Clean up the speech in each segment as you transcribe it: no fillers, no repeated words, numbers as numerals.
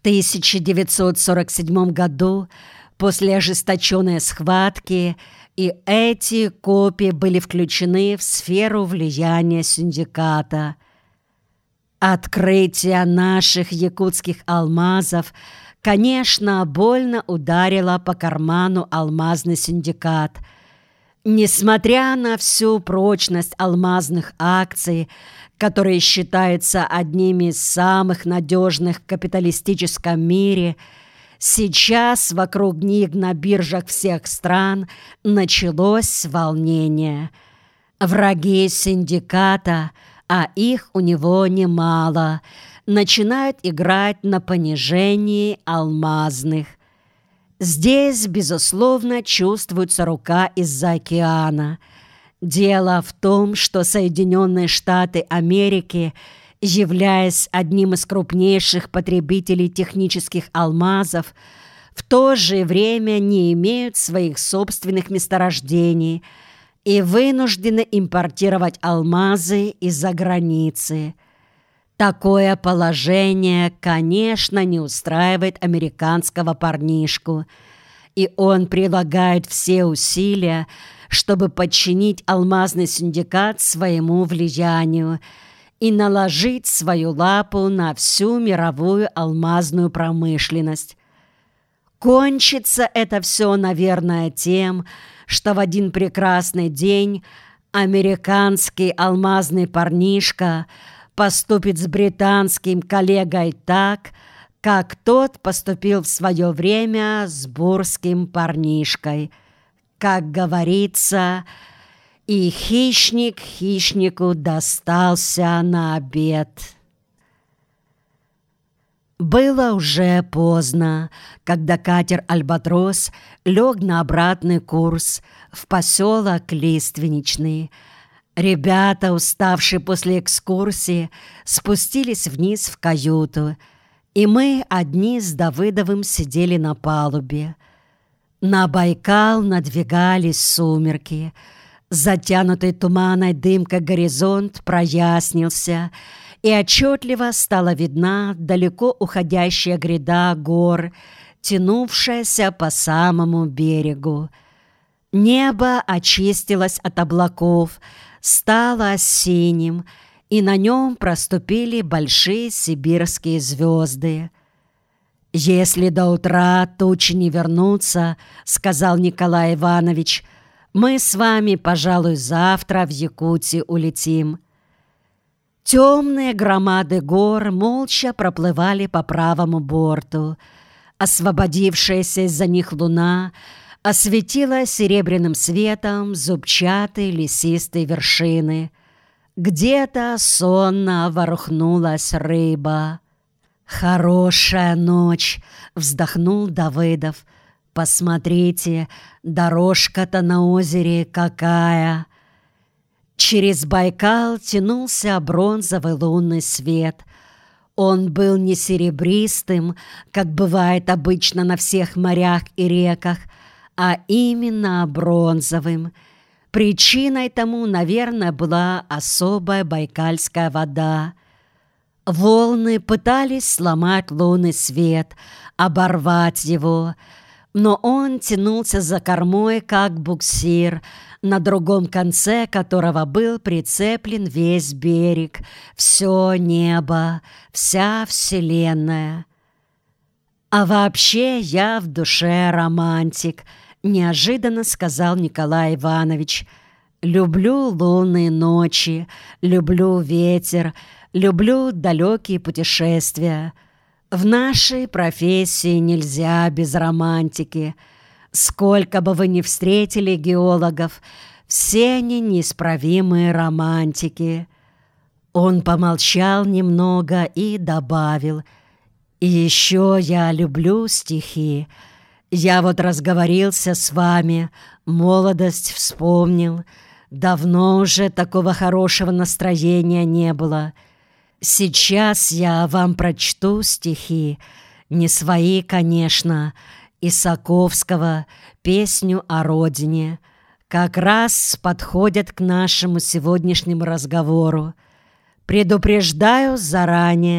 1947 году, после ожесточенной схватки, и эти копии были включены в сферу влияния синдиката. Открытие наших якутских алмазов, конечно, больно ударило по карману алмазный синдикат. Несмотря на всю прочность алмазных акций, которые считаются одними из самых надежных в капиталистическом мире, сейчас вокруг них на биржах всех стран началось волнение. Враги синдиката, а их у него немало, начинают играть на понижении алмазных. Здесь, безусловно, чувствуется рука из-за океана. Дело в том, что Соединенные Штаты Америки, являясь одним из крупнейших потребителей технических алмазов, в то же время не имеют своих собственных месторождений и вынуждены импортировать алмазы из-за границы. Такое положение, конечно, не устраивает американского парнишку, и он прилагает все усилия, чтобы подчинить алмазный синдикат своему влиянию и наложить свою лапу на всю мировую алмазную промышленность. Кончится это все, наверное, тем, что в один прекрасный день американский алмазный парнишка поступит с британским коллегой так, как тот поступил в свое время с бурским парнишкой. Как говорится, и хищник хищнику достался на обед. Было уже поздно, когда катер «Альбатрос» лег на обратный курс в поселок Лиственничный. Ребята, уставшие после экскурсии, спустились вниз в каюту, и мы одни с Давыдовым сидели на палубе. На Байкал надвигались сумерки. Затянутый туманной дымкой горизонт прояснился, и отчетливо стала видна далеко уходящая гряда гор, тянувшаяся по самому берегу. Небо очистилось от облаков, стало синим, и на нем проступили большие сибирские звезды. «Если до утра тучи не вернутся, — сказал Николай Иванович, — мы с вами, пожалуй, завтра в Якутию улетим». Темные громады гор молча проплывали по правому борту. Освободившаяся из-за них луна осветила серебряным светом зубчатые лесистые вершины. Где-то сонно ворухнулась рыба. «Хорошая ночь!» — вздохнул Давыдов. «Посмотрите, дорожка-то на озере какая!» Через Байкал тянулся бронзовый лунный свет. Он был не серебристым, как бывает обычно на всех морях и реках, а именно бронзовым. Причиной тому, наверное, была особая байкальская вода. Волны пытались сломать лунный свет, оборвать его, но он тянулся за кормой, как буксир, на другом конце которого был прицеплен весь берег, все небо, вся вселенная. «А вообще я в душе романтик», — неожиданно сказал Николай Иванович. «Люблю лунные ночи, люблю ветер, люблю далекие путешествия. В нашей профессии нельзя без романтики. Сколько бы вы ни встретили геологов, все они неисправимые романтики». Он помолчал немного и добавил: «И еще я люблю стихи. Я вот разговорился с вами, молодость вспомнил. Давно уже такого хорошего настроения не было. Сейчас я вам прочту стихи, не свои, конечно, Исаковского, песню о родине. Как раз подходят к нашему сегодняшнему разговору. Предупреждаю заранее,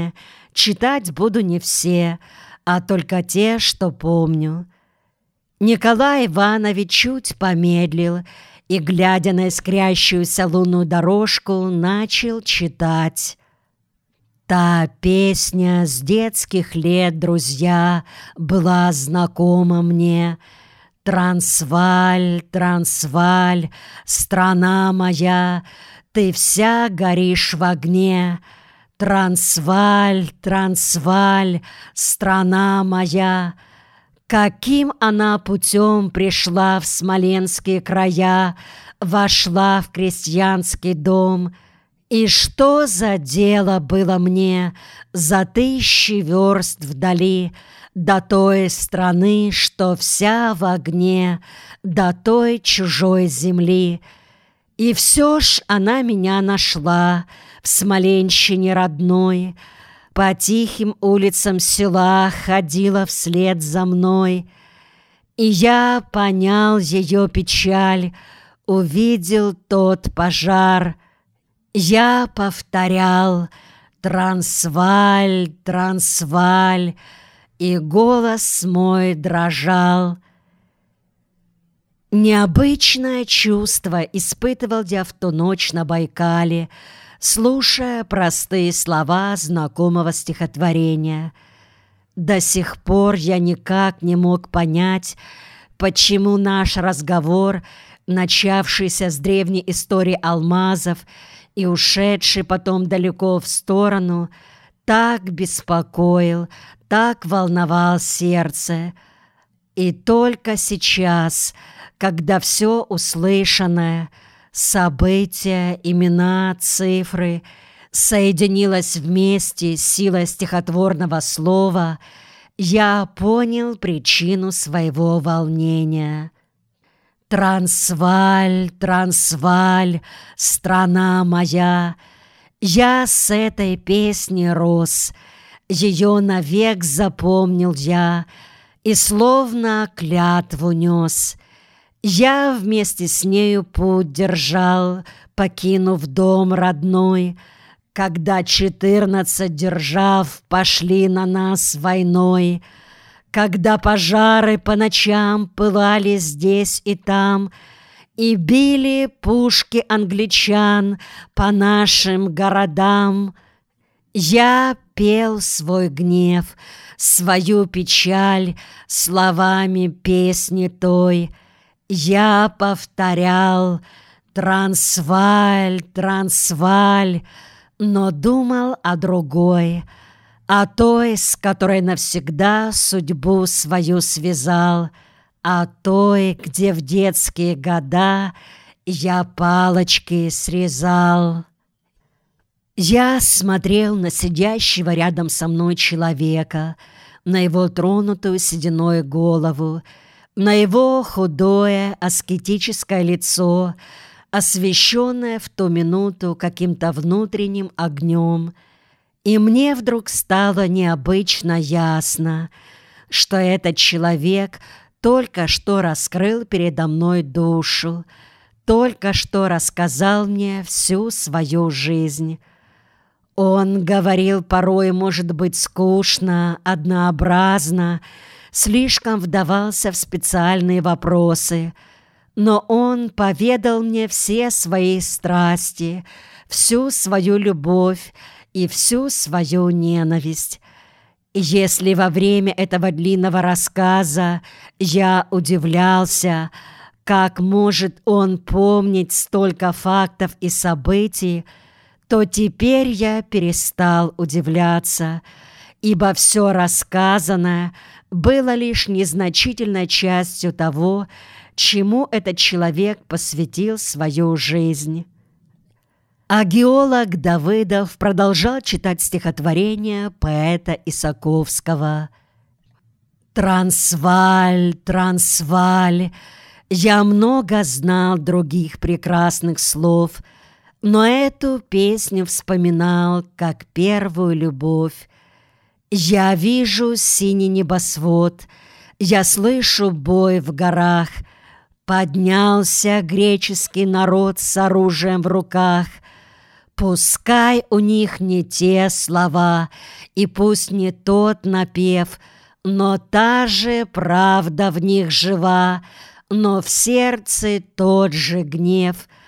Читать буду не все, а только те, что помню. Николай Иванович чуть помедлил и, глядя на искрящуюся лунную дорожку, начал читать. Та песня с детских лет, друзья, была знакома мне. Трансваль, Трансваль, страна моя, ты вся горишь в огне. Трансваль, Трансваль, страна моя. Каким она путем пришла в смоленские края, вошла в крестьянский дом, и что за дело было мне за 1000 верст вдали до той страны, что вся в огне, до той чужой земли? И все ж она меня нашла в Смоленщине родной, по тихим улицам села ходила вслед за мной, и я понял ее печаль, увидел тот пожар. Я повторял «Трансваль, Трансваль», и голос мой дрожал. Необычное чувство испытывал я в ту ночь на Байкале, слушая простые слова знакомого стихотворения. До сих пор я никак не мог понять, почему наш разговор, начавшийся с древней истории алмазов и ушедший потом далеко в сторону, так беспокоил, так волновал сердце. И только сейчас, когда все услышанное, события, имена, цифры, соединилось вместе с силой стихотворного слова, я понял причину своего волнения. Трансваль, Трансваль, страна моя, я с этой песни рос, ее навек запомнил я и словно клятву нес. Я вместе с нею путь держал, покинув дом родной, когда 14 держав пошли на нас войной, когда пожары по ночам пылали здесь и там, и били пушки англичан по нашим городам. Я пел свой гнев, свою печаль словами песни той. Я повторял «Трансваль, Трансваль», но думал о другой, о той, с которой навсегда судьбу свою связал, о той, где в детские года я палочки срезал. Я смотрел на сидящего рядом со мной человека, на его тронутую сединой голову, на его худое аскетическое лицо, освещенное в ту минуту каким-то внутренним огнем, и мне вдруг стало необычно ясно, что этот человек только что раскрыл передо мной душу, только что рассказал мне всю свою жизнь. Он говорил порой, может быть, скучно, однообразно, слишком вдавался в специальные вопросы, но он поведал мне все свои страсти, всю свою любовь и всю свою ненависть. Если во время этого длинного рассказа я удивлялся, как может он помнить столько фактов и событий, то теперь я перестал удивляться, ибо все рассказанное было лишь незначительной частью того, чему этот человек посвятил свою жизнь. А геолог Давыдов продолжал читать стихотворение поэта Исаковского. «Трансваль, Трансваль, я много знал других прекрасных слов, но эту песню вспоминал как первую любовь. Я вижу синий небосвод, я слышу бой в горах. Поднялся греческий народ с оружием в руках. Пускай у них не те слова, и пусть не тот напев, но та же правда в них жива, но в сердце тот же гнев —